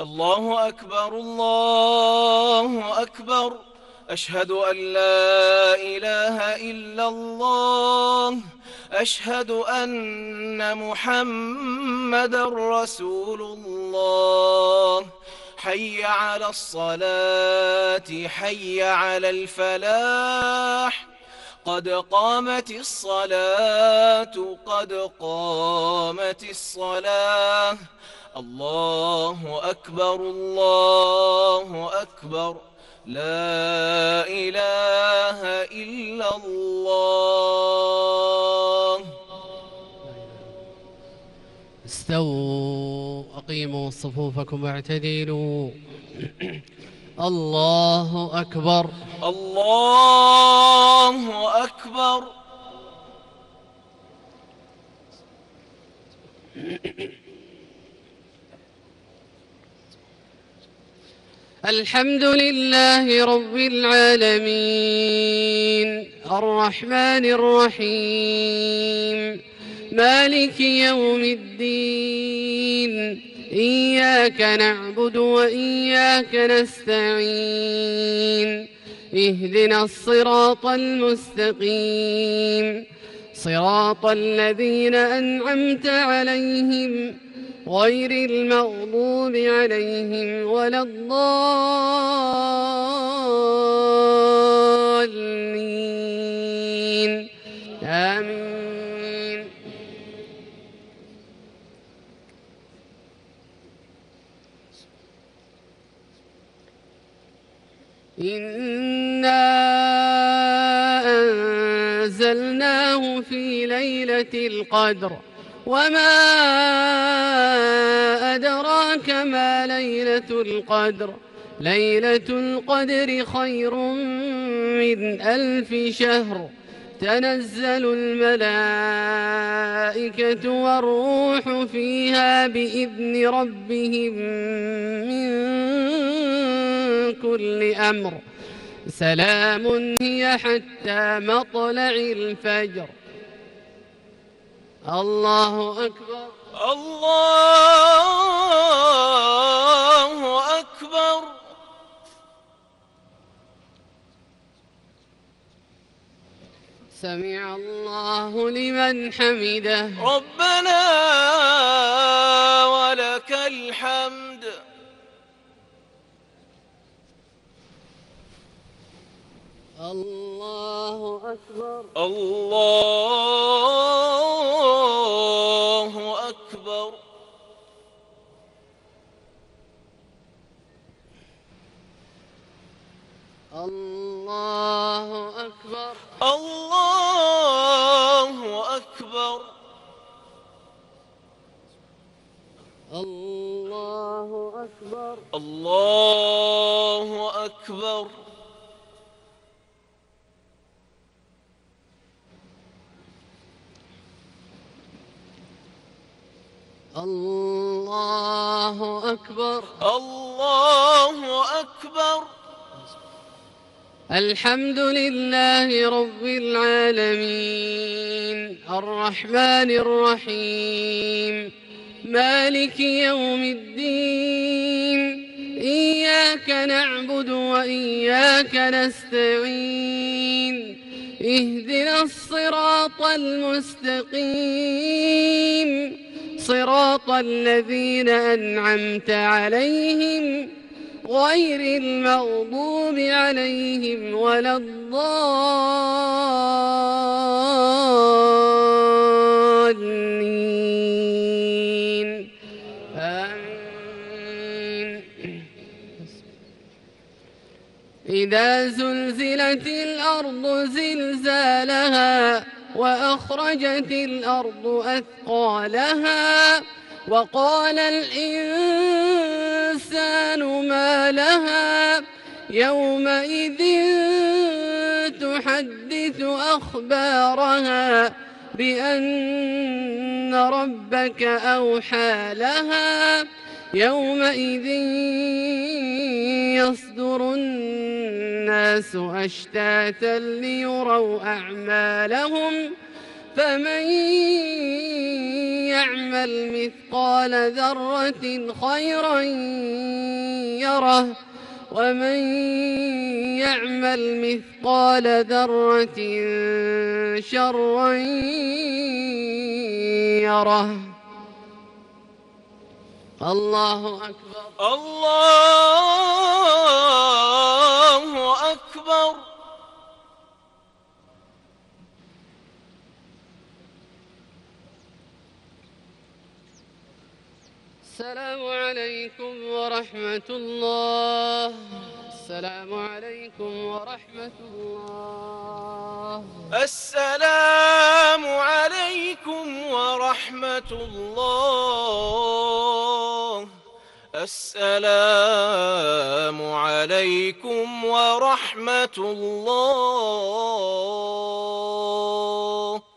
الله أكبر الله أكبر. أشهد أن لا إله إلا الله. أشهد أن محمدًا رسول الله. حي على الصلاة حي على الفلاح. قد قامت الصلاة قد قامت الصلاة. الله أكبر الله أكبر. لا إله إلا الله. استووا أقيموا صفوفكم واعتدلوا. الله أكبر الله أكبر. الحمد لله رب العالمين الرحمن الرحيم مالك يوم الدين. إياك نعبد وإياك نستعين. اهدنا الصراط المستقيم صراط الذين أنعمت عليهم غير المغضوب عليهم ولا الضالين. آمين. إنا أنزلناه في ليلة القدر وما أدراك ما ليلة القدر. ليلة القدر خير من 1000 شهر. تنزل الملائكة والروح فيها بإذن ربهم من كل أمر. سلام هي حتى مطلع الفجر. الله أكبر الله أكبر. سمع الله لمن حمده. ربنا ولك الحمد. الله أكبر الله أكبر. الله أكبر الله أكبر. الله أكبر الله أكبر. الله أكبر الله أكبر. الحمد لله رب العالمين الرحمن الرحيم مالك يوم الدين. إياك نعبد وإياك نستعين. اهدنا الصراط المستقيم صراط الذين أنعمت عليهم غير المغضوب عليهم ولا الضالين. آمين. إذا زلزلت الأرض زلزالها وأخرجت الأرض أثقالها وقال الإنسان ما لها يومئذ تحدث أخبارها بأن ربك أوحى لها. يومئذ يصدر الناس أشتاتا ليروا أعمالهم فمن يعمل مثقال ذرة خيرا يره ومن يعمل مثقال ذرة شرا يره. الله أكبر. الله أكبر. السلام عليكم ورحمة الله. السلام عليكم ورحمة الله. السلام عليكم ورحمة الله. السلام عليكم ورحمة الله.